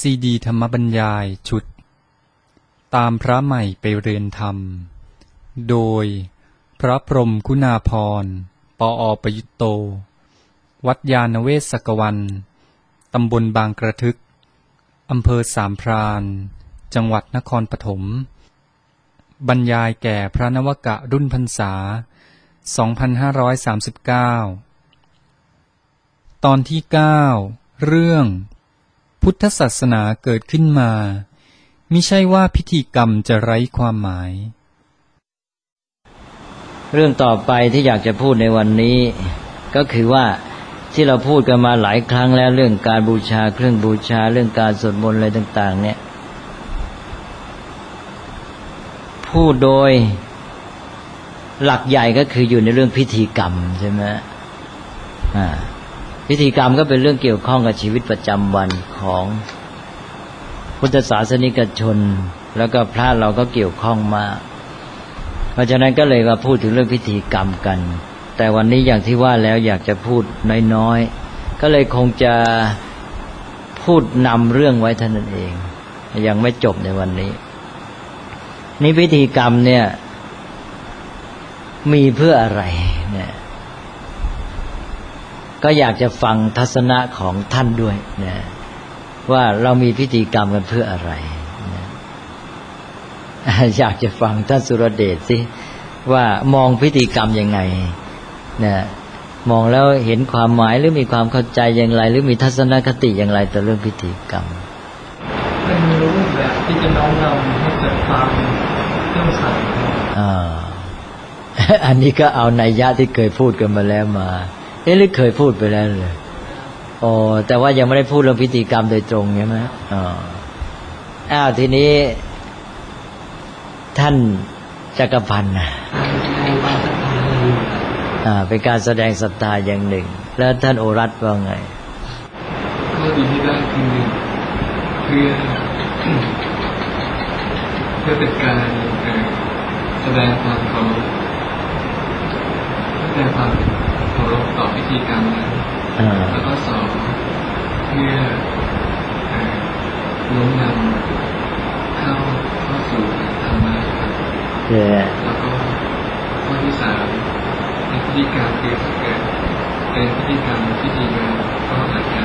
ซีดีธรรมบรรยายชุดตามพระใหม่ไปเรียนธรรมโดยพระพรหมคุณาภรณ์ ปอ.ประยุตโตวัดยานเวศกวันตำบลบางกระทึกอำเภอสามพรานจังหวัดนครปฐมบรรยายแก่พระนวกะรุ่นพรรษา 2539 ตอนที่ 9 เรื่องพุทธศาสนาเกิดขึ้นมามิใช่ว่าพิธีกรรมจะไร้ความหมายเรื่องต่อไปที่อยากจะพูดในวันนี้ก็คือว่าที่เราพูดกันมาหลายครั้งแล้วเรื่องการบูชาเครื่องบูชาเรื่องการสวดมนต์อะไรต่างๆเนี่ยพูดโดยหลักใหญ่ก็คืออยู่ในเรื่องพิธีกรรมใช่ไหมพิธีกรรมก็เป็นเรื่องเกี่ยวข้องกับชีวิตประจำวันของพุทธศาสนิกชนแล้วก็พระเราก็เกี่ยวข้องมากเพราะฉะนั้นก็เลยมาพูดถึงเรื่องพิธีกรรมกันแต่วันนี้อย่างที่ว่าแล้วอยากจะพูดน้อยๆก็เลยคงจะพูดนำเรื่องไว้เท่านั้นเองยังไม่จบในวันนี้นี่พิธีกรรมเนี่ยมีเพื่ออะไรเนี่ยก็อยากจะฟังทัศนะของท่านด้วยนะว่าเรามีพิธีกรรมกันเพื่ออะไรนะอยากจะฟังท่านสุรเดชสิว่ามองพิธีกรรมยังไงนะมองแล้วเห็นความหมายหรือมีความเข้าใจอย่างไรหรือมีทัศนคติอย่างไรต่อเรื่องพิธีกรรมเป็นรูปแบบที่จะน้อมนำให้เกิดความเลื่อมใสอันนี้ก็เอานัยยะที่เคยพูดกันมาแล้วมาหรือเคยพูดไปแล้วเลยแต่ว่ายังไม่ได้พูดเรื่องพิธีกรรมโดยตรงใช่ไหมทีนี้ท่านจักรพันธ์เป็นการแสดงศรัทธาอย่างหนึ่งแล้วท่านโอรัตว่าไงก็ดีที่ได้คือเพื่อเป็นการแสดงความเคารพต่อพิธีกรรมนั้นแล้วก็สองเพื่อน้อมนำเข้าสู่ธรรมะแล้วก็ข้อที่สามในพิธีกรรมคือถ้าเกิดเป็นพิธีกรรมที่ดีงามก็อาจจะ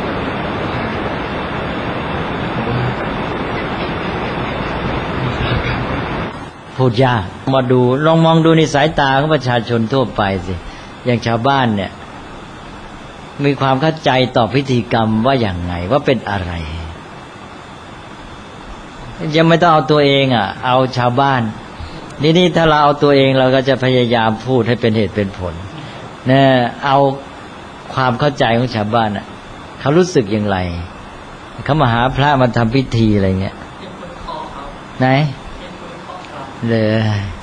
พูดยากมาดูลองมองดูในสายตาของประชาชนทั่วไปสิอย่างชาวบ้านเนี่ยมีความเข้าใจต่อพิธีกรรมว่าอย่างไงว่าเป็นอะไรยังไม่ต้องเอาตัวเองเอาชาวบ้านนี่ถ้าเราเอาตัวเองเราก็จะพยายามพูดให้เป็นเหตุเป็นผลนะเอาความเข้าใจของชาวบ้านเขารู้สึกอย่างไรเขามาหาพระมาทำพิธีอะไรเงี้ยไหนเลย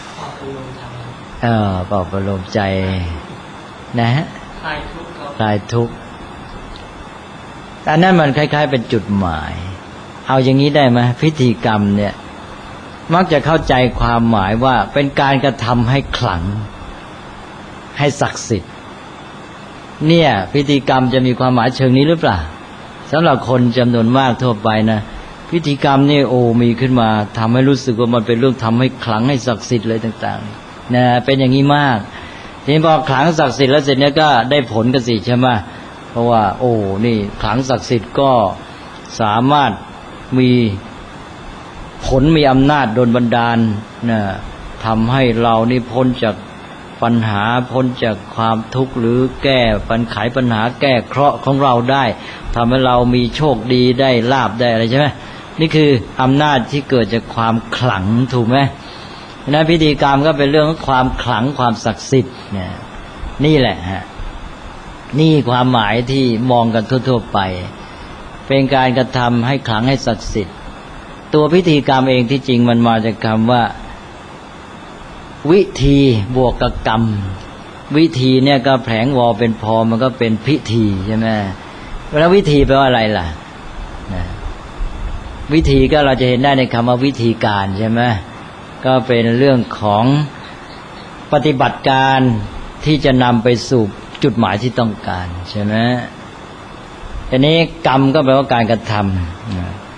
ปลอบประโลมใจนะฮะคลายทุกข์อันนั้นมันคล้ายๆเป็นจุดหมายเอาอย่างนี้ได้ไหมพิธีกรรมเนี่ยมักจะเข้าใจความหมายว่าเป็นการกระทำให้ขลังให้ศักดิ์สิทธิ์เนี่ยพิธีกรรมจะมีความหมายเชิงนี้หรือเปล่าสำหรับคนจำนวนมากทั่วไปนะพิธีกรรมนี่มีขึ้นมาทำให้รู้สึกว่ามันเป็นเรื่องทำให้ขลังให้ศักดิ์สิทธิ์เลยต่างๆนะเป็นอย่างนี้มากทีนี้พอขลังศักดิ์สิทธิ์แล้วเสร็จเนี่ยก็ได้ผลกันสิใช่ไหมเพราะว่านี่ขลังศักดิ์สิทธิ์ก็สามารถมีผลมีอำนาจโดนบันดาลนะทำให้เรานี่พ้นจากปัญหาพ้นจากความทุกข์หรือแก้ไขปัญหาแก้เคราะห์ของเราได้ทำให้เรามีโชคดีได้ลาภได้อะไรใช่ไหมนี่คืออำนาจที่เกิดจากความขลังถูกไหมนะพิธีกรรมก็เป็นเรื่องของความขลังความศักดิ์สิทธิ์นี่แหละฮะนี่ความหมายที่มองกันทั่วๆไปเป็นการกระทำให้ขลังให้ศักดิ์สิทธิ์ตัวพิธีกรรมเองที่จริงมันมาจากคำว่าวิธีบวกกับกรรมวิธีเนี่ยก็แผลงวอเป็นพอมันก็เป็นพิธีใช่ไหมแล้ววิธีแปลว่าอะไรล่ะวิธีก็เราจะเห็นได้ในคำว่าวิธีการใช่ไหมก็เป็นเรื่องของปฏิบัติการที่จะนำไปสู่จุดหมายที่ต้องการใช่ไหมทีนี้กรรมก็แปลว่าการกระทำ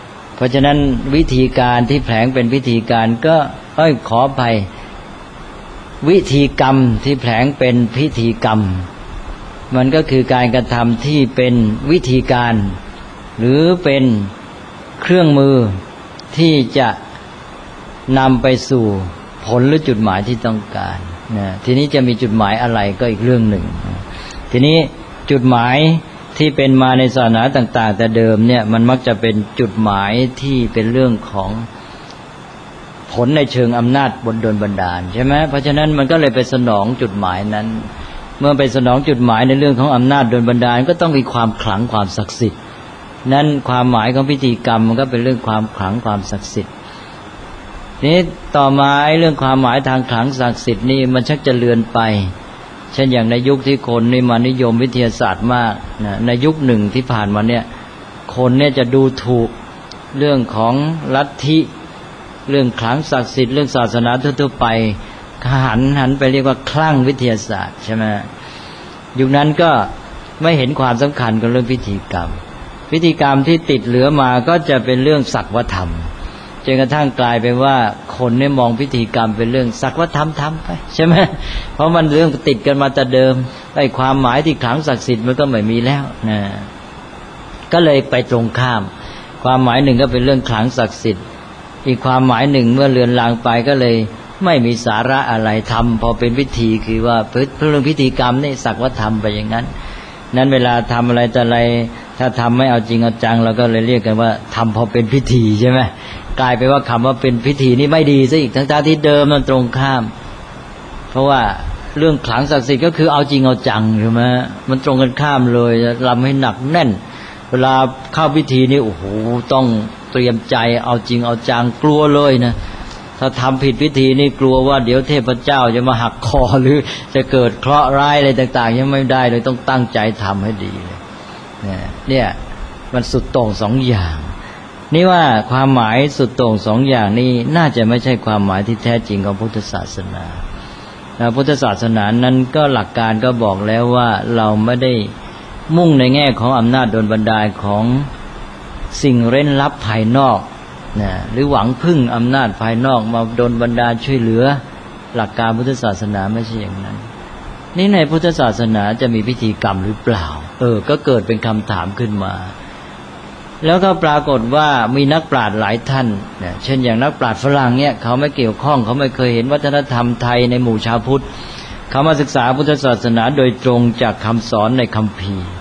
ราะฉะนั้นวิธีการที่แผลงเป็นพิธีการก็ขออภัยวิธีกรรมที่แผลงเป็นพิธีกรรมมันก็คือการกระทำที่เป็นวิธีการหรือเป็นเครื่องมือที่จะนำไปสู่ผลหรือจุดหมายที่ต้องการนะทีนี้จะมีจุดหมายอะไรก็อีกเรื่องหนึ่งทีนี้จุดหมายที่เป็นมาในศาสนาต่างๆแต่เดิมเนี่ยมันมักจะเป็นจุดหมายที่เป็นเรื่องของผลในเชิงอำนาจบนดลบันดาลใช่ไหมเพราะฉะนั้นมันก็เลยไปสนองจุดหมายนั้นเมื่อไปสนองจุดหมายในเรื่องของอำนาจดลบันดาลก็ต้องมีความขลังความศักดิ์สิทธิ์นั้นความหมายของพิธีกรรมมันก็เป็นเรื่องความขลังความศักดิ์สิทธิ์นี้ต่อมาเรื่องความหมายทางขลังศักดิ์สิทธิ์นี่มันชักจะเลือนไปเช่นอย่างในยุคที่คนนี่มานิยมวิทยาศาสตร์มากนะในยุคหนึ่งที่ผ่านมาเนี่ยคนเนี่ยจะดูถูกเรื่องของลัทธิเรื่องขลังศักดิ์สิทธิ์เรื่องศาสนาทั่วๆไปหันไปเรียกว่าคลั่งวิทยาศาสตร์ใช่ไหมยุคนั้นก็ไม่เห็นความสำคัญกับเรื่องพิธีกรรมที่ติดเหลือมาก็จะเป็นเรื่องศักวธรรมจนกระทั่งกลายเป็นว่าคนเนี่ยมองพิธีกรรมเป็นเรื่องศักวธรรมทำไปใช่ไหมเพราะมันเรื่องติดกันมาแต่เดิมไอ้ความหมายที่ขลังศักดิ์สิทธิ์มันก็ไม่มีแล้วนะก็เลยไปตรงข้ามความหมายหนึ่งก็เป็นเรื่องขลังศักดิ์สิทธิ์อีกความหมายหนึ่งเมื่อเลือนลางไปก็เลยไม่มีสาระอะไรทำพอเป็นพิธีคือว่าเรื่องพิธีกรรมนี่ศักวธรรมไปอย่างนั้นนั้นเวลาทำอะไรแต่อะไรถ้าทำไม่เอาจริงเอาจังเราก็เลยเรียกกันว่าทำพอเป็นพิธีใช่ไหมกลายไปว่าคำว่าเป็นพิธีนี่ไม่ดีซะอีกทั้งที่เดิมมันตรงข้ามเพราะว่าเรื่องขลังศักดิ์สิทธิ์ก็คือเอาจริงเอาจังใช่ไหมมันตรงกันข้ามเลยรำให้หนักแน่นเวลาเข้าพิธีนี่โอ้โหต้องเตรียมใจเอาจริงเอาจังกลัวเลยนะถ้าทำผิดพิธีนี่กลัวว่าเดี๋ยวเทพเจ้าจะมาหักคอหรือจะเกิดเคราะห์ร้ายอะไรต่างๆยังไม่ได้เลยต้องตั้งใจทำให้ดีเลยเนี่ยมันสุดโต่งสองอย่างนี่ว่าความหมายสุดโต่งสองอย่างนี้น่าจะไม่ใช่ความหมายที่แท้จริงของพุทธศาสนาพุทธศาสนานั้นก็หลักการก็บอกแล้วว่าเราไม่ได้มุ่งในแง่ของอำนาจดลบันดาลของสิ่งเร้นลับภายนอกนะหรือหวังพึ่งอำนาจภายนอกมาดลบันดาลช่วยเหลือหลักการพุทธศาสนาไม่ใช่อย่างนั้นนี่ในพุทธศาสนาจะมีพิธีกรรมหรือเปล่าก็เกิดเป็นคำถามขึ้นมาแล้วก็ปรากฏว่ามีนักปราชญ์หลายท่านเช่นอย่างนักปราชญ์ฝรั่งเนี่ยเขาไม่เกี่ยวข้องเขาไม่เคยเห็นวัฒนธรรมไทยในหมู่ชาวพุทธเขามาศึกษาพุทธศาสนาโดยตรงจากคำสอนในคัมภีร์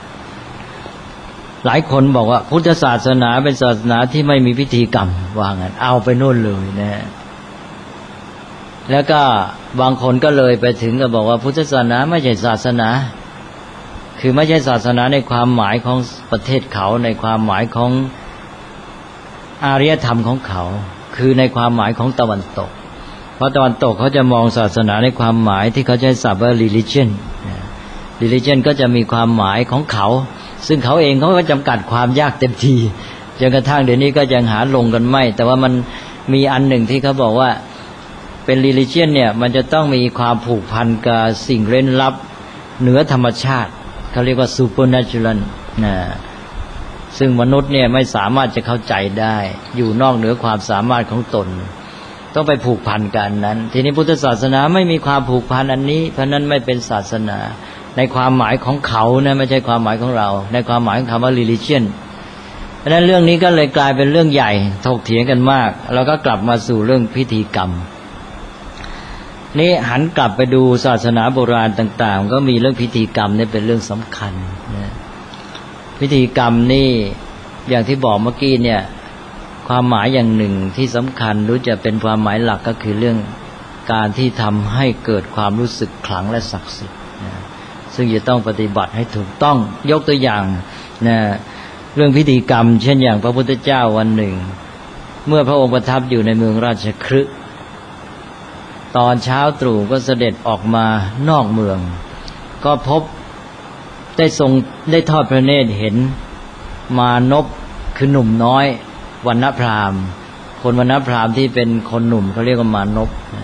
หลายคนบอกว่าพุทธศาสนาเป็นศาสนาที่ไม่มีพิธีกรรมว่างั้นเอาไปโน่นเลยนะแล้วก็บางคนก็เลยไปถึงก็บอกว่าพุทธศาสนาไม่ใช่ศาสนาคือไม่ใช่ศาสนาในความหมายของประเทศเขาในความหมายของอารยธรรมของเขาคือในความหมายของตะวันตกเพราะตะวันตกเขาจะมองศาสนาในความหมายที่เขาใช้ศัพท์ว่า religion ก็จะมีความหมายของเขาซึ่งเขาเองเขาก็จำกัดความยากเต็มทีจนกระทั่งเดี๋ยวนี้ก็ยังหาลงกันไม่แต่ว่ามันมีอันหนึ่งที่เขาบอกว่าเป็น religion เนี่ยมันจะต้องมีความผูกพันกับสิ่งเร้นลับเหนือธรรมชาติเขาเรียกว่า supernatural นะซึ่งมนุษย์เนี่ยไม่สามารถจะเข้าใจได้อยู่นอกเหนือความสามารถของตนต้องไปผูกพันกันนั้นทีนี้พุทธศาสนาไม่มีความผูกพันอันนี้เพราะนั้นไม่เป็นศาสนาในความหมายของเขานะไม่ใช่ความหมายของเราในความหมายของคำว่า religion เพราะนั้นเรื่องนี้ก็เลยกลายเป็นเรื่องใหญ่ถกเถียงกันมากแล้วก็กลับมาสู่เรื่องพิธีกรรมนี่หันกลับไปดูศาสนาโบราณต่างๆก็มีเรื่องพิธีกรรมนี่เป็นเรื่องสำคัญนะพิธีกรรมนี่อย่างที่บอกเมื่อกี้เนี่ยความหมายอย่างหนึ่งที่สำคัญรู้จะเป็นความหมายหลักก็คือเรื่องการที่ทำให้เกิดความรู้สึกขลังและศักดิ์สิทธิ์นะซึ่งจะต้องปฏิบัติให้ถูกต้องยกตัวอย่างนะเรื่องพิธีกรรมเช่นอย่างพระพุทธเจ้าวันหนึ่งเมื่อพระองค์ประทับอยู่ในเมืองราชคฤห์ตอนเช้าตรู่ก็เสด็จออกมานอกเมืองก็พบได้ทอดพระเนตรเห็นมานพคือหนุ่มน้อยวรรณพราหมณ์คนวรรณพราหมณ์ที่เป็นคนหนุ่มเขาเรียกว่ามาน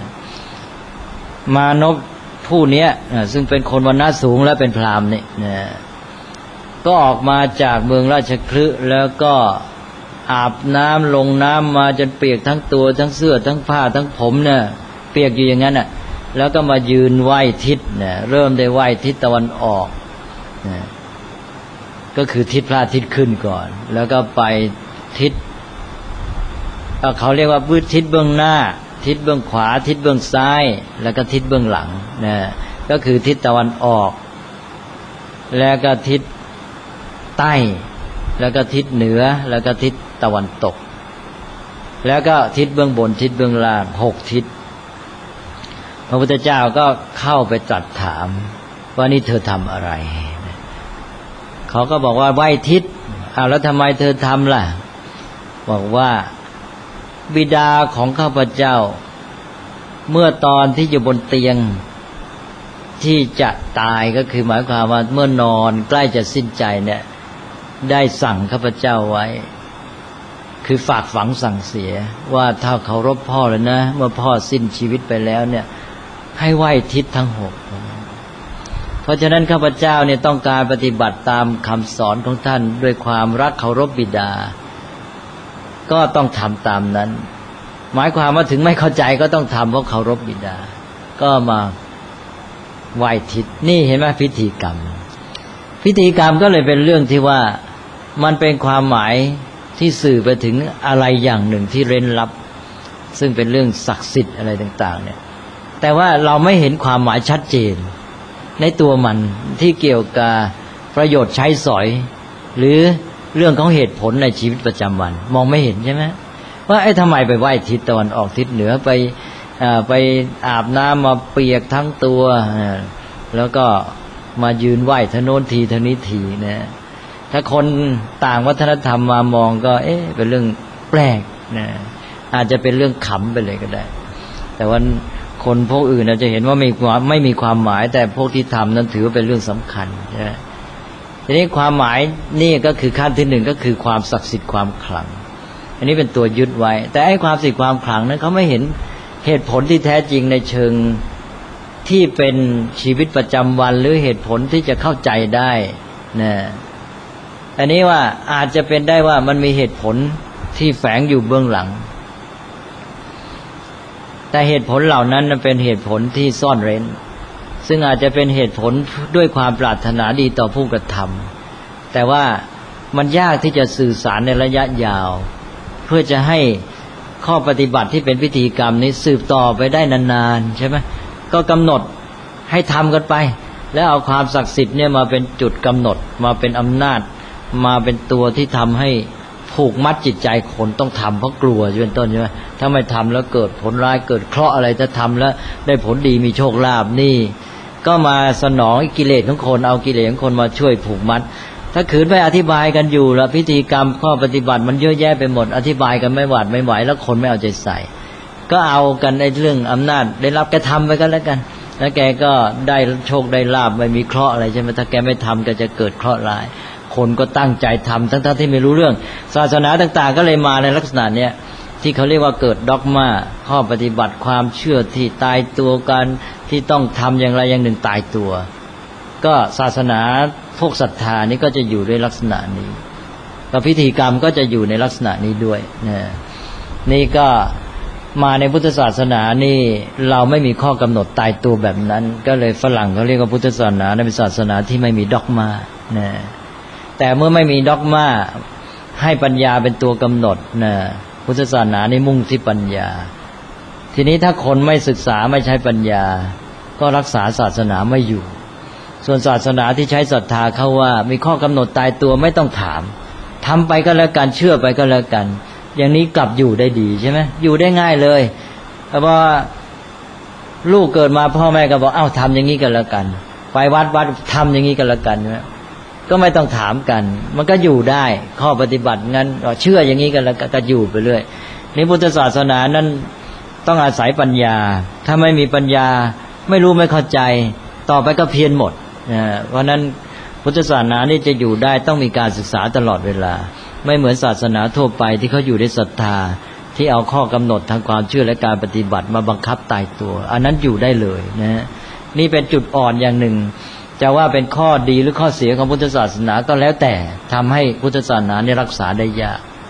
พผู้นี้ซึ่งเป็นคนวรรณะสูงและเป็นพราหมณ์นี่ก็ออกมาจากเมืองราชคฤห์แล้วก็อาบน้ำลงน้ำมาจนเปียกทั้งตัวทั้งเสื้อทั้งผ้าทั้งผมเนี่ยเปียกอยู่อย่างนั้นน่ะแล้วก็มายืนไหว้ทิศเนี่ยเริ่มได้ไหว้ทิศตะวันออกนะก็คือทิศพระอาทิตย์ขึ้นก่อนแล้วก็ไปทิศเขาเรียกว่าทิศเบื้องหน้าทิศเบื้องขวาทิศเบื้องซ้ายแล้วก็ทิศเบื้องหลังนะก็คือทิศตะวันออกแล้วก็ทิศใต้แล้วก็ทิศเหนือแล้วก็ทิศตะวันตกแล้วก็ทิศเบื้องบนทิศเบื้องล่าง6ทิศพระพุทธเจ้าก็เข้าไปตรัสถามว่านี่เธอทำอะไรเขาก็บอกว่าไหว้ทิศแล้วทำไมเธอทำล่ะบอกว่าบิดาของข้าพเจ้าเมื่อตอนที่อยู่บนเตียงที่จะตายก็คือหมายความว่าเมื่อนอนใกล้จะสิ้นใจเนี่ยได้สั่งข้าพเจ้าไว้คือฝากฝังสั่งเสียว่าถ้าเคารพพ่อแล้วนะเมื่อพ่อสิ้นชีวิตไปแล้วเนี่ยให้ไหว้ทิศทั้ง6เพราะฉะนั้นข้าพเจ้าเนี่ยต้องการปฏิบัติตามคำสอนของท่านด้วยความรักเคารพบิดาก็ต้องทำตามนั้นหมายความว่าถึงไม่เข้าใจก็ต้องทำเพราะเคารพบิดาก็มาไหว้ทิศนี่เห็นไหมพิธีกรรมก็เลยเป็นเรื่องที่ว่ามันเป็นความหมายที่สื่อไปถึงอะไรอย่างหนึ่งที่เร้นลับซึ่งเป็นเรื่องศักดิ์สิทธิ์อะไรต่างๆเนี่ยแต่ว่าเราไม่เห็นความหมายชัดเจนในตัวมันที่เกี่ยวกับประโยชน์ใช้สอยหรือเรื่องของเหตุผลในชีวิตประจำวันมองไม่เห็นใช่ไหมว่าทำไมไปไหว้ทิศตะวันออกทิศเหนือไปอาบน้ำมาเปียกทั้งตัวแล้วก็มายืนไหว้ทะโน้นทีทะนี้ทีนะถ้าคนต่างวัฒนธรรมมามองก็เป็นเรื่องแปลกนะอาจจะเป็นเรื่องขำไปเลยก็ได้แต่ว่าคนพวกอื่นอาจจะเห็นว่าไม่มีความหมายแต่พวกที่ทำนั้นถือว่าเป็นเรื่องสำคัญนะทีนี้ความหมายนี่ก็คือขั้นที่1ก็คือความศักดิ์สิทธิ์ความขลังอันนี้เป็นตัวยึดไว้แต่ความศักดิ์สิทธิ์ความขลังนั้นเขาไม่เห็นเหตุผลที่แท้จริงในเชิงที่เป็นชีวิตประจำวันหรือเหตุผลที่จะเข้าใจได้นะอันนี้ว่าอาจจะเป็นได้ว่ามันมีเหตุผลที่แฝงอยู่เบื้องหลังแต่เหตุผลเหล่านั้นเป็นเหตุผลที่ซ่อนเร้นซึ่งอาจจะเป็นเหตุผลด้วยความปรารถนาดีต่อผู้กระทำแต่ว่ามันยากที่จะสื่อสารในระยะยาวเพื่อจะให้ข้อปฏิบัติที่เป็นพิธีกรรมนี้สืบต่อไปได้นานๆใช่ไหมก็กำหนดให้ทำกันไปแล้วเอาความศักดิ์สิทธิ์เนี่ยมาเป็นจุดกำหนดมาเป็นอำนาจมาเป็นตัวที่ทำให้ผูกมัดจิตใจคนต้องทำเพราะกลัวเป็นต้นใช่ไหมถ้าไม่ทำแล้วเกิดผลร้ายเกิดเคราะห์อะไรถ้าทำแล้วได้ผลดีมีโชคลาภนี่ก็มาสนองกิเลสของคนเอากิเลสของคนมาช่วยผูกมัดถ้าขืนไปอธิบายกันอยู่แล้วพิธีกรรมข้อปฏิบัติมันเยอะแยะไปหมดอธิบายกันไม่หวาดไม่ไหวแล้วคนไม่เอาใจใส่ก็เอากันในเรื่องอำนาจได้รับแกทำไปกันแล้วกันแล้วแกก็ได้โชคได้ลาภไม่มีเคราะห์อะไรใช่ไหมถ้าแกไม่ทำก็จะเกิดเคราะห์ร้ายคนก็ตั้งใจทำทั้งที่ไม่รู้เรื่องศาสนาต่างๆก็เลยมาในลักษณะเนี้ยที่เขาเรียกว่าเกิดด็อกมาข้อปฏิบัติความเชื่อที่ตายตัวกันที่ต้องทำอย่างไรอย่างหนึ่งตายตัวก็ศาสนาพวกศรัทธานี้ก็จะอยู่ด้วยลักษณะนี้ก็พิธีกรรมก็จะอยู่ในลักษณะนี้ด้วยนี่ก็มาในพุทธศาสนานี่เราไม่มีข้อกำหนดตายตัวแบบนั้นก็เลยฝรั่งเขาเรียกว่าพุทธศาสนาเป็นศาสนาที่ไม่มีด็อกมาแต่เมื่อไม่มีด็อกมาให้ปัญญาเป็นตัวกำหนดพุทธศาสนานี่มุ่งที่ปัญญาทีนี้ถ้าคนไม่ศึกษาไม่ใช้ปัญญาก็รักษาศาสนาไม่อยู่ส่วนศาสนาที่ใช้ศรัทธาเขาว่ามีข้อกำหนดตายตัวไม่ต้องถามทำไปก็แล้วกันเชื่อไปก็แล้วกันอย่างนี้กลับอยู่ได้ดีใช่ไหมอยู่ได้ง่ายเลยเพราะว่าลูกเกิดมาพ่อแม่ก็บอกทำอย่างนี้กันแล้วกันไปวัดทำอย่างนี้กันแล้วกันก็ไม่ต้องถามกันมันก็อยู่ได้ข้อปฏิบัติงั้นเชื่ออย่างนี้กันแล้วก็อยู่ไปเรื่อยนี่พุทธศาสนานั้นต้องอาศัยปัญญาถ้าไม่มีปัญญาไม่รู้ไม่เข้าใจต่อไปก็เพี้ยนหมดเพราะนั้นพุทธศาสนานี่จะอยู่ได้ต้องมีการศึกษาตลอดเวลาไม่เหมือนศาสนาทั่วไปที่เขาอยู่ด้วยศรัทธาที่เอาข้อกำหนดทางความเชื่อและการปฏิบัติมาบังคับตายตัวอันนั้นอยู่ได้เลยนี่เป็นจุดอ่อนอย่างหนึ่งจะว่าเป็นข้อดีหรือข้อเสียของพุทธศาสนาก็แล้วแต่ทำให้พุทธศาสนาเนี่ยรักษาได้ยาก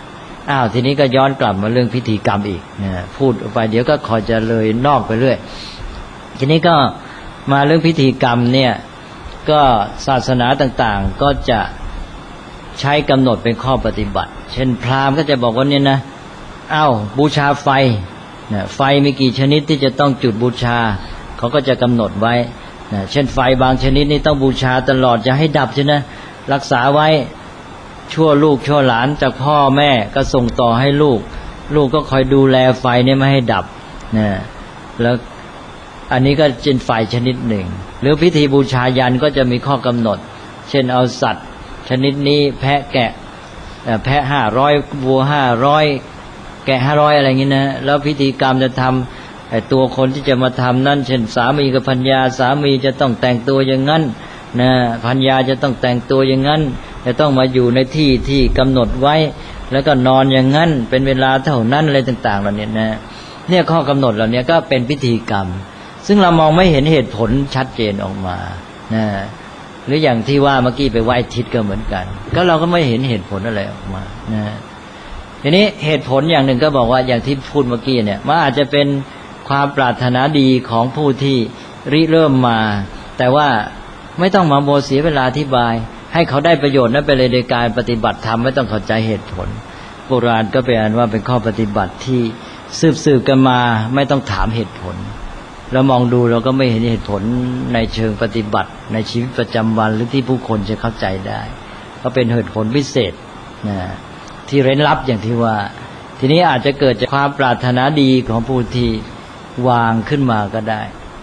ทีนี้ก็ย้อนกลับมาเรื่องพิธีกรรมอีกพูดไปเดี๋ยวก็คอยจะเลยนอกไปเรื่อยทีนี้ก็มาเรื่องพิธีกรรมเนี่ยก็ศาสนาต่างๆก็จะใช้กำหนดเป็นข้อปฏิบัติเช่นพราหมณ์ก็จะบอกว่าเนี่ยนะบูชาไฟไฟมีกี่ชนิดที่จะต้องจุดบูชาเขาก็จะกำหนดไว้เช่นไฟบางชนิดนี่ต้องบูชาตลอดจะให้ดับใช่ไหมรักษาไว้ชั่วลูกชั่วหลานจากพ่อแม่ก็ส่งต่อให้ลูกก็คอยดูแลไฟเนี่ยไม่ให้ดับแล้วอันนี้ก็เป็นไฟชนิดหนึ่งหรือพิธีบูชายันก็จะมีข้อกำหนดเช่นเอาสัตว์ชนิดนี้แพะแกะแพะ500วัว500แกะ500อะไรอย่างนี้นะแล้วพิธีกรรมจะทำตัวคนที่จะมาทำนั่นเช่นสามีกับภรรยาสามีจะต้องแต่งตัวอย่างนั้นภรรยาจะต้องแต่งตัวอย่างนั้นจะต้องมาอยู่ในที่ที่กำหนดไว้แล้วก็นอนอย่างนั้นเป็นเวลาเท่านั้นอะไรต่างๆเหล่านี้เนี่ยข้อกำหนดเหล่านี้ก็เป็นพิธีกรรมซึ่งเรามองไม่เห็นเหตุผลชัดเจนออกมาหรืออย่างที่ว่าเมื่อกี้ไปไหว้ทิศก็เหมือนกันก็เราก็ไม่เห็นเหตุผลอะไรออกมาทีนี้เหตุผลอย่างหนึ่งก็บอกว่าอย่างที่พูดเมื่อกี้เนี่ยมันอาจจะเป็นความปรารถนาดีของผู้ที่ริเริ่มมาแต่ว่าไม่ต้องมาโมเสียเวลาอธิบายให้เขาได้ประโยชน์นั้นไปเลยในการปฏิบัติธรรมไม่ต้องเข้าใจเหตุผลโบราณก็เป็นอันว่าเป็นข้อปฏิบัติที่สืบกันมาไม่ต้องถามเหตุผลเรามองดูเราก็ไม่เห็นเหตุผลในเชิงปฏิบัติในชีวิตประจำวันหรือที่ผู้คนจะเข้าใจได้ก็เป็นเหตุผลพิเศษที่เร้นลับอย่างที่ว่าทีนี้อาจจะเกิดจากความปรารถนาดีของผู้ที่วางขึ้นมาก็ได้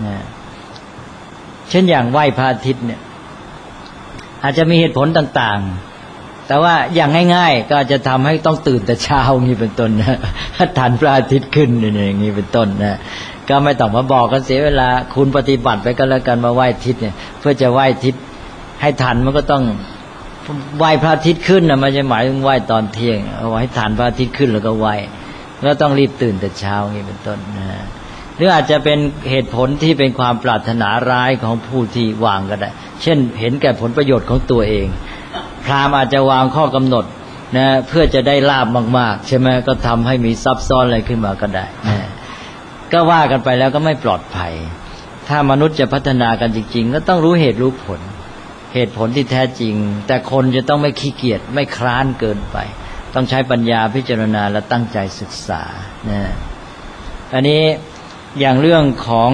เช่นอย่างไหว้พระอาทิตย์เนี่ยอาจจะมีเหตุผลต่างๆแต่ว่าอย่างง่ายๆก็อาจจะทำให้ต้องตื่นแต่เช้าอย่างนี้เป็นต้นนะทันพระอาทิตย์ขึ้นอย่างนี้เป็นต้นนะก็ไม่ต้องมาบอกกันเสียเวลาคุณปฏิบัติไปก็แล้วกันมาไหว้ทิศเนี่ยเพื่อจะไหว้ทิศให้ทันมันก็ต้องไหว้พระอาทิตย์ขึ้นนะไม่ใช่หมายถึงไหว้ตอนเที่ยงเอาไว้ให้ทันพระอาทิตย์ขึ้นแล้วก็ไหว้แล้วต้องรีบตื่นแต่เช้าอย่างนี้เป็นต้นนะหรืออาจจะเป็นเหตุผลที่เป็นความปรารถนาร้ายของผู้ที่วางก็ได้เช่นเห็นแก่ผลประโยชน์ของตัวเองพราหมณ์อาจจะวางข้อกำหนดเพื่อจะได้ลาภมากๆใช่ไหมก็ทำให้มีซับซ้อนอะไรขึ้นมาก็ได้ก็ว่ากันไปแล้วก็ไม่ปลอดภัยถ้ามนุษย์จะพัฒนากันจริงๆก็ต้องรู้เหตุรู้ผลเหตุผลที่แท้จริงแต่คนจะต้องไม่ขี้เกียจไม่คร้านเกินไปต้องใช้ปัญญาพิจารณาและตั้งใจศึกษาอันนี้อย่างเรื่องของ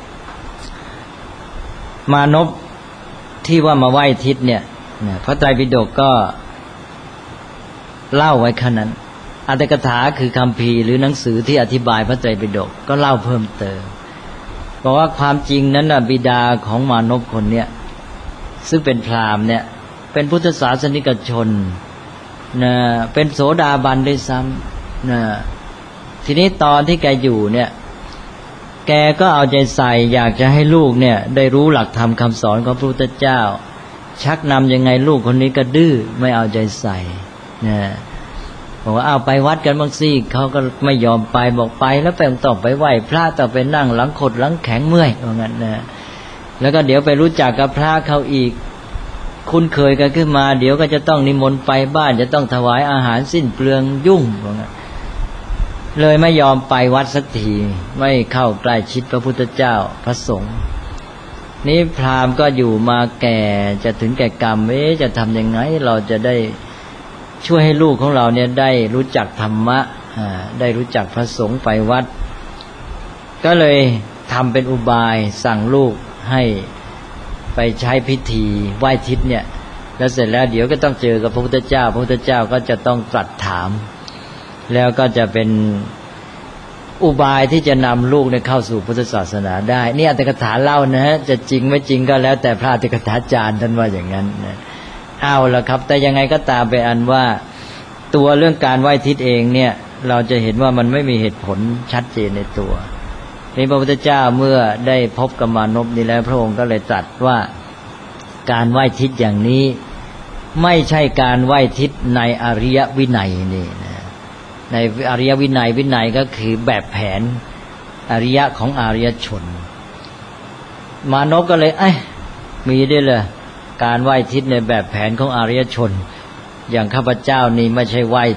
มานพที่ว่ามาไหว้ทิศเนี่ยพระไตรปิฎกก็เล่าไว้ขนาดนั้นอัตถกถาคือคัมภีร์หรือหนังสือที่อธิบายพระไตรปิฎกก็เล่าเพิ่มเติมบอกว่าความจริงนั้นบิดาของมานพคนเนี้ยซึ่งเป็นพราหมณ์เนี่ยเป็นพุทธศาสนิกชนเป็นโสดาบันด้วยซ้ำทีนี้ตอนที่แกอยู่เนี่ยแกก็เอาใจใส่อยากจะให้ลูกเนี่ยได้รู้หลักธรรมคำสอนของพระพุทธเจ้าชักนำยังไงลูกคนนี้ก็ดื้อไม่เอาใจใส่บอกว่าเอาไปวัดกันบางสิเขาก็ไม่ยอมไปบอกไปแล้วไปต้องไปไหว้พระต้องไปนั่งหลังขดหลังแข็งเมื่อยว่างั้นแล้วก็เดี๋ยวไปรู้จักกับพระเขาอีกคุ้นเคยกันขึ้นมาเดี๋ยวก็จะต้องนิมนต์ไปบ้านจะต้องถวายอาหารสิ้นเปลืองยุ่งว่างั้นเลยไม่ยอมไปวัดสักทีไม่เข้าใกล้ชิดพระพุทธเจ้าพระสงฆ์นี้พราหมณ์ก็อยู่มาแก่จะถึงแก่กรรมจะทำยังไงเราจะได้ช่วยให้ลูกของเราเนี่ยได้รู้จักธรรมะได้รู้จักพระสงฆ์ไปวัดก็เลยทำเป็นอุบายสั่งลูกให้ไปใช้พิธีไหว้ทิศเนี่ยแล้วเสร็จแล้วเดี๋ยวก็ต้องเจอกับพระพุทธเจ้าพระพุทธเจ้าก็จะต้องตรัสถามแล้วก็จะเป็นอุบายที่จะนำลูกเนี่ยเข้าสู่พุทธศาสนาได้นี่อัตถกถาเล่านะจะจริงไม่จริงก็แล้วแต่พระอัตถกถาจารย์ท่านว่าอย่างนั้นนะเอาละครับแต่ยังไงก็ตามไปอันว่าตัวเรื่องการไหว้ทิศเองเนี่ยเราจะเห็นว่ามันไม่มีเหตุผลชัดเจนในตัวนี่พระพุทธเจ้าเมื่อได้พบกับมานพนี้แล้วพระองค์ก็เลยตรัสว่าการไหว้ทิศอย่างนี้ไม่ใช่การไหว้ทิศในอริยวินัยนี่นะในอริยวินัยก็คือแบบแผนอริยะของอริยชนมานพก็เลยมีได้เลยการไหว้ทิศในแบบแผนของอริยชนอย่างข้าพเจ้านี่ไม่ใช่ไหว้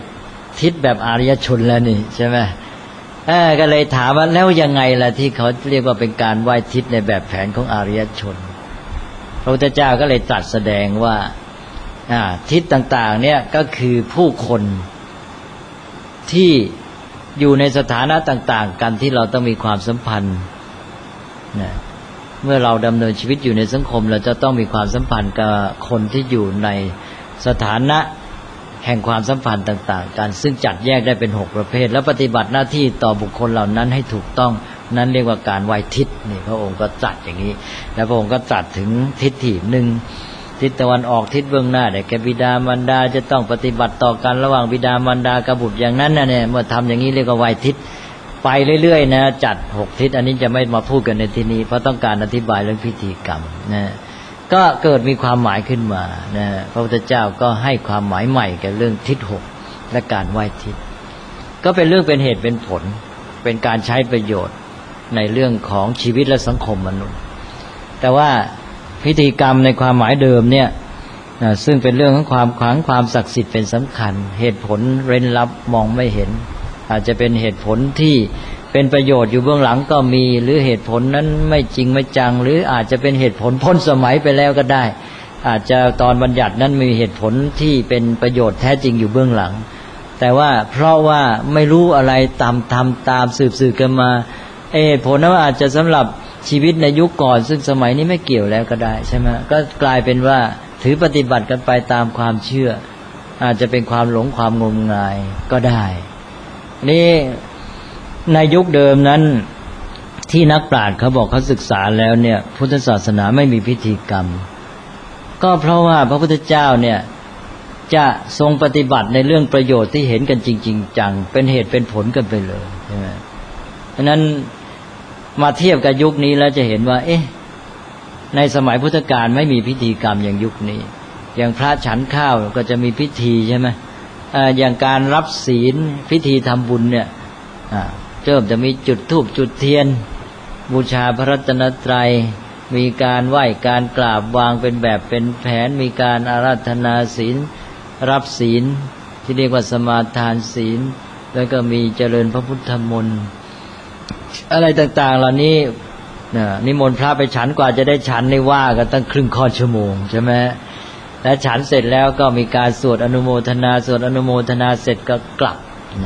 ทิศแบบอารยชนแล้วนี่ใช่ไหมก็เลยถามว่าแล้วยังไงล่ะที่เขาเรียกว่าเป็นการไหว้ทิศในแบบแผนของอารยชนพระพุทธเจ้าก็เลยตรัสแสดงว่าทิศต่างๆเนี่ยก็คือผู้คนที่อยู่ในสถานะต่างๆกันที่เราต้องมีความสัมพันธ์นะเมื่อเราดำเนินชีวิตอยู่ในสังคมเราจะต้องมีความสัมพันธ์กับคนที่อยู่ในสถานะแห่งความสัมพันธ์ต่างๆกันซึ่งจัดแยกได้เป็น6ประเภทแล้วปฏิบัติหน้าที่ต่อบุคคลเหล่านั้นให้ถูกต้องนั้นเรียกว่าการไหว้ทิศนี่พระองค์ก็ตรัสอย่างนี้แล้วพระองค์ก็ตรัสถึงทิศที่หนึ่งทิศตะวันออกทิศเบื้องหน้าได้แก่บิดามารดาจะต้องปฏิบัติต่อกันระหว่างบิดามารดากับบุตรอย่างนั้นนะเนี่ยเมื่อทำอย่างนี้เรียกว่าไหว้ทิศไปเรื่อยๆนะจัด6ทิศอันนี้จะไม่มาพูดกันในที่นี้เพราะต้องการอธิบายเรื่องพิธีกรรมนะก็เกิดมีความหมายขึ้นมานะพระพุทธเจ้าก็ให้ความหมายใหม่กับเรื่องทิศ6และการไหว้ทิศก็เป็นเรื่องเป็นเหตุเป็นผลเป็นการใช้ประโยชน์ในเรื่องของชีวิตและสังคมมนุษย์แต่ว่าพิธีกรรมในความหมายเดิมเนี่ยซึ่งเป็นเรื่องของความขลังความศักดิ์สิทธิ์เป็นสำคัญเหตุผลเร้นลับมองไม่เห็นอาจจะเป็นเหตุผลที่เป็นประโยชน์อยู่เบื้องหลังก็มีหรือเหตุผลนั้นไม่จริงไม่จังหรืออาจจะเป็นเหตุผลพ้นสมัยไปแล้วก็ได้อาจจะตอนบัญญัตินั้นมีเหตุผลที่เป็นประโยชน์แท้จริงอยู่เบื้องหลังแต่ว่าเพราะว่าไม่รู้อะไรตามสืบกันมาเหตุผลนั้นอาจจะสำหรับชีวิตในยุคก่อนซึ่งสมัยนี้ไม่เกี่ยวแล้วก็ได้ใช่ไหมก็กลายเป็นว่าถือปฏิบัติกันไปตามความเชื่ออาจจะเป็นความหลงความงมงายก็ได้นี่ในยุคเดิมนั้นที่นักปราชญ์เขาบอกเขาศึกษาแล้วเนี่ยพุทธศาสนาไม่มีพิธีกรรมก็เพราะว่าพระพุทธเจ้าเนี่ยจะทรงปฏิบัติในเรื่องประโยชน์ที่เห็นกันจริงๆจังเป็นเหตุเป็นผลกันไปเลยใช่ไหมเพราะนั้นมาเทียบกับยุคนี้แล้วจะเห็นว่าในสมัยพุทธกาลไม่มีพิธีกรรมอย่างยุคนี้อย่างพระฉันข้าวก็จะมีพิธีใช่ไหมอย่างการรับศีลพิธีทำบุญเนี่ยเริ่มจะมีจุดธูปจุดเทียนบูชาพระรัตนตรัยมีการไหว้การกราบวางเป็นแบบเป็นแผนมีการอาราธนาศีลรับศีลที่เรียกว่าสมาทานศีลแล้วก็มีเจริญพระพุทธมนต์อะไรต่างๆเหล่านี้นิมนต์พระไปฉันกว่าจะได้ฉันในว่ากันตั้งครึ่งค่อนชั่วโมงใช่ไหมและฉันเสร็จแล้วก็มีการสวดอนุโมทนาสวดอนุโมทนาเสร็จก็กลั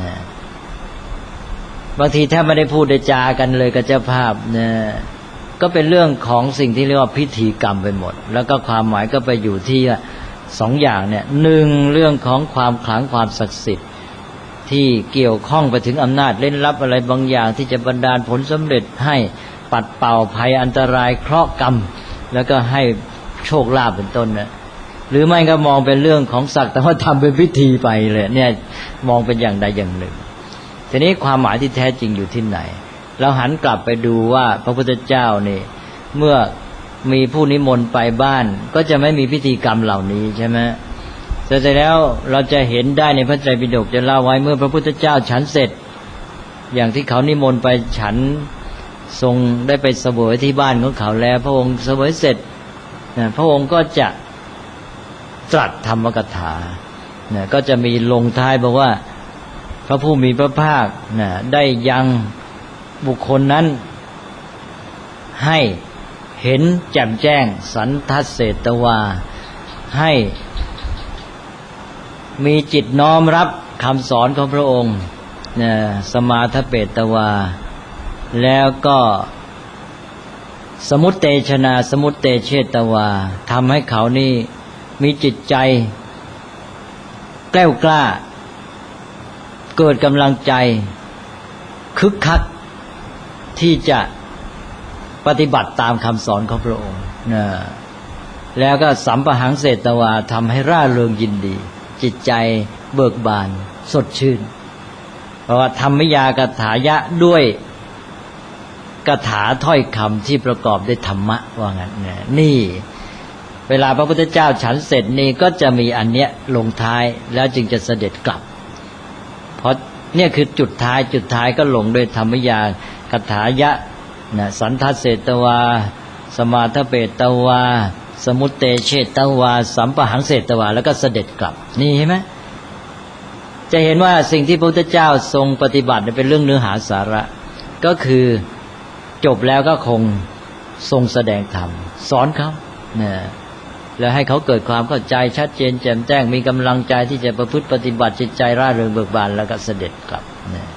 บบางทีแทบไม่ได้พูดได้จากันเลยกับเจ้าภาพก็เป็นเรื่องของสิ่งที่เรียกว่าพิธีกรรมไปหมดแล้วก็ความหมายก็ไปอยู่ที่2อย่างเนี่ยหนึ่งเรื่องของความขลังความศักดิ์สิทธิ์ที่เกี่ยวข้องไปถึงอำนาจเล่นลับอะไรบางอย่างที่จะบันดาลผลสำเร็จให้ปัดเป่าภัยอันตรายเคราะห์กรรมแล้วก็ให้โชคลาภเป็นต้นนะหรือไม่ก็มองเป็นเรื่องของศักดิ์แต่ว่าทำเป็นพิธีไปเลยเนี่ยมองเป็นอย่างใดอย่างหนึ่งทีนี้ความหมายที่แท้จริงอยู่ที่ไหนเราหันกลับไปดูว่าพระพุทธเจ้านี่เมื่อมีผู้นิมนต์ไปบ้านก็จะไม่มีพิธีกรรมเหล่านี้ใช่ไหมเสร็จแล้วเราจะเห็นได้ในพระไตรปิฎกจะเล่าไว้เมื่อพระพุทธเจ้าฉันเสร็จอย่างที่เขานิมนต์ไปฉันทรงได้ไปเสวยที่บ้านของเขาแล้วพระองค์เสวยเสร็จพระองค์ก็จะตรัสธรรมกถาก็จะมีลงท้ายบอกว่าพระผู้มีพระภาคได้ยังบุคคลนั้นให้เห็นแจ่มแจ้งสันทัสเสตวาให้มีจิตน้อมรับคำสอนของพระองค์สมาทเปตวาแล้วก็สมุตเตชนาสมุตเตเชตวาทำให้เขานี่มีจิตใจแกล้วกล้าเกิดกำลังใจคึกคักที่จะปฏิบัติตามคำสอนของพระองค์แล้วก็สัมปหังเสตวาทำให้ร่าเริงยินดีจิตใจเบิกบานสดชื่นเพราะว่าธรรมยากถายะด้วยกถาถ้อยคำที่ประกอบด้วยธรรมะว่างั้นนี่เวลาพระพุทธเจ้าฉันเสร็จนี่ก็จะมีอันเนี้ยลงท้ายแล้วจึงจะเสด็จกลับเพราะเนี่ยคือจุดท้ายก็ลงด้วยธรรมยากถายะสันทัสเสตวาสมาทเปตวาสมุตเตเชตวาสัมปหังเสตวาแล้วก็เสด็จกลับนี่เห็นไหมจะเห็นว่าสิ่งที่พระพุทธเจ้าทรงปฏิบัติเป็นเรื่องเนื้อหาสาระก็คือจบแล้วก็คงทรงแสดงธรรมสอนเขาแล้วให้เขาเกิดความเข้าใจชัดเจนแจ่มแจ้งมีกำลังใจที่จะประพฤติปฏิบัติจิตใจร่าเริงเบิกบานแล้วก็เสด็จกลับ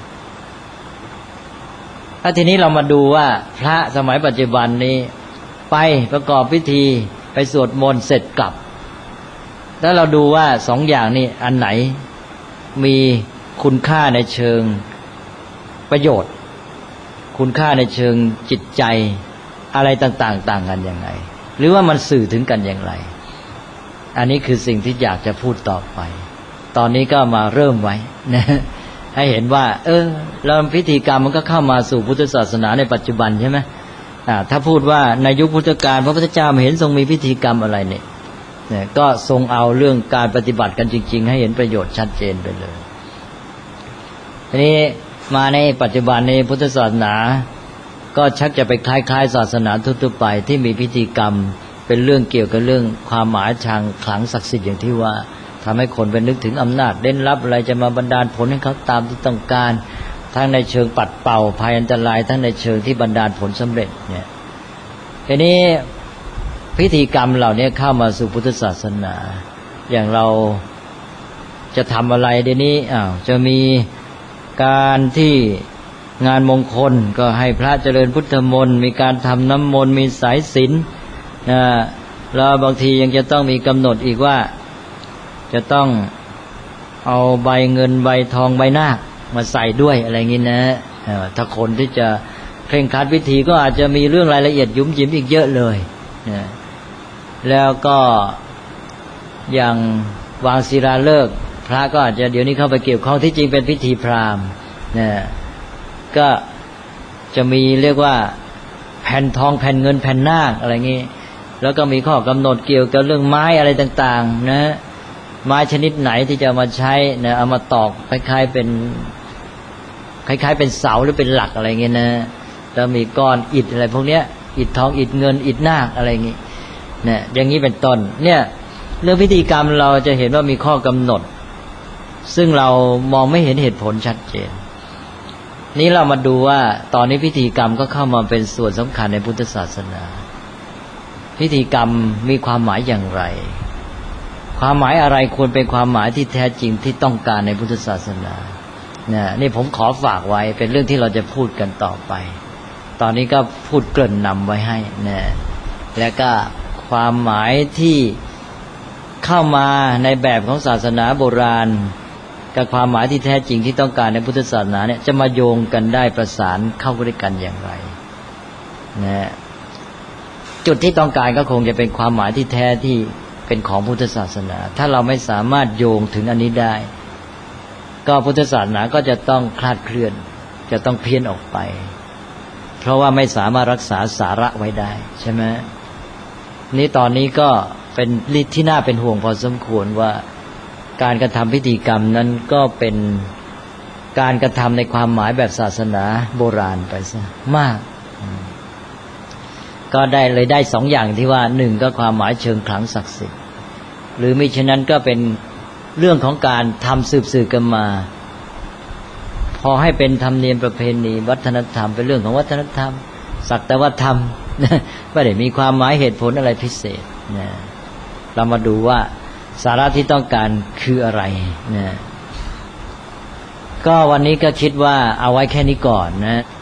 ทีนี้เรามาดูว่าพระสมัยปัจจุบันนี้ไปประกอบพิธีไปสวดมนต์เสร็จกลับแล้วเราดูว่าสองอย่างนี้อันไหนมีคุณค่าในเชิงประโยชน์คุณค่าในเชิงจิตใจอะไรต่างๆต่างกันยังไงหรือว่ามันสื่อถึงกันอย่างไรอันนี้คือสิ่งที่อยากจะพูดต่อไปตอนนี้ก็มาเริ่มไว้นะให้เห็นว่าแล้วพิธีกรรมมันก็เข้ามาสู่พุทธศาสนาในปัจจุบันใช่ไหมถ้าพูดว่าในยุคพุทธกาลพระพุทธเจ้าไม่เห็นทรงมีพิธีกรรมอะไรเนี่ยก็ทรงเอาเรื่องการปฏิบัติกันจริงๆให้เห็นประโยชน์ชัดเจนไปเลยทีนี้มาในปัจจุบันในพุทธศาสนาก็ชักจะไปคล้ายๆศาสนาทั่วๆไปที่มีพิธีกรรมเป็นเรื่องเกี่ยวกับเรื่องความหมายทางขลังศักดิ์สิทธิ์อย่างที่ว่าทำให้คนไปนึกถึงอำนาจเด่นลับอะไรจะมาบันดาลผลให้เขาตามที่ต้องการทั้งในเชิงปัดเป่าภัยอันตรายทั้งในเชิงที่บันดาลผลสำเร็จเนี่ยทีนี้พิธีกรรมเหล่านี้เข้ามาสู่พุทธศาสนาอย่างเราจะทำอะไรเดี๋ยวนี้จะมีการที่งานมงคลก็ให้พระเจริญพุทธมนต์มีการทำน้ำมนต์มีสายศีลแล้วบางทียังจะต้องมีกำหนดอีกว่าจะต้องเอาใบเงินใบทองใบนาคมาใส่ด้วยอะไรงี้นะถ้าคนที่จะเคร่งครัดพิธีก็อาจจะมีเรื่องรายละเอียดยุ่มยิ้มอีกเยอะเลยแล้วก็อย่างวางศิลาฤกษ์พระก็อาจจะเดี๋ยวนี้เข้าไปเกี่ยวข้องที่จริงเป็นพิธีพราหมณ์ก็จะมีเรียกว่าแผ่นทองแผ่นเงินแผ่นนาคอะไรงี้แล้วก็มีข้อกำหนดเกี่ยวกับเรื่องไม้อะไรต่างๆนะไม้ชนิดไหนที่จะมาใช้นะเอามาตอกคล้ายๆเป็นเสาหรือเป็นหลักอะไรเงี้ยนะแล้วมีก้อนอิฐอะไรพวกเนี้ยอิฐทองอิฐเงินอิฐนาคอะไรงี้เนี่ยอย่างนี้เป็นต้นเนี่ยเรื่องพิธีกรรมเราจะเห็นว่ามีข้อกำหนดซึ่งเรามองไม่เห็นเหตุผลชัดเจนนี้เรามาดูว่าตอนนี้พิธีกรรมก็เข้ามาเป็นส่วนสำคัญในพุทธศาสนาพิธีกรรมมีความหมายอย่างไรความหมายอะไรควรเป็นความหมายที่แท้จริงที่ต้องการในพุทธศาสนานี่ผมขอฝากไว้เป็นเรื่องที่เราจะพูดกันต่อไปตอนนี้ก็พูดเกริ่นนำไว้ให้นะและก็ความหมายที่เข้ามาในแบบของศาสนาโบราณกับความหมายที่แท้จริงที่ต้องการในพุทธศาสนาเนี่ยจะมาโยงกันได้ประสานเข้าด้วยกันอย่างไรนะจุดที่ต้องการก็คงจะเป็นความหมายที่แท้ที่เป็นของพุทธศาสนาถ้าเราไม่สามารถโยงถึงอันนี้ได้ก็พุทธศาสนาก็จะต้องคลาดเคลื่อนจะต้องเพี้ยนออกไปเพราะว่าไม่สามารถรักษาสาระไว้ได้ใช่ไหมนี่ตอนนี้ก็เป็นที่น่าเป็นห่วงพอสมควรว่าการกระทำพิธีกรรมนั้นก็เป็นการกระทำในความหมายแบบศาสนาโบราณไปซะมากก็ได้สองอย่างที่ว่าหนึ่งก็ความหมายเชิงขลังศักดิ์สิทธิ์หรือมิฉะนั้นก็เป็นเรื่องของการทำสืบกันมาพอให้เป็นธรรมเนียมประเพณีวัฒนธรรมเป็นเรื่องของวัฒนธรรมสักแต่ว่าธรรมไม่ได้มีความหมายเหตุผลอะไรพิเศษเรามาดูว่าสาระที่ต้องการคืออะไรก็วันนี้ก็คิดว่าเอาไว้แค่นี้ก่อนนะ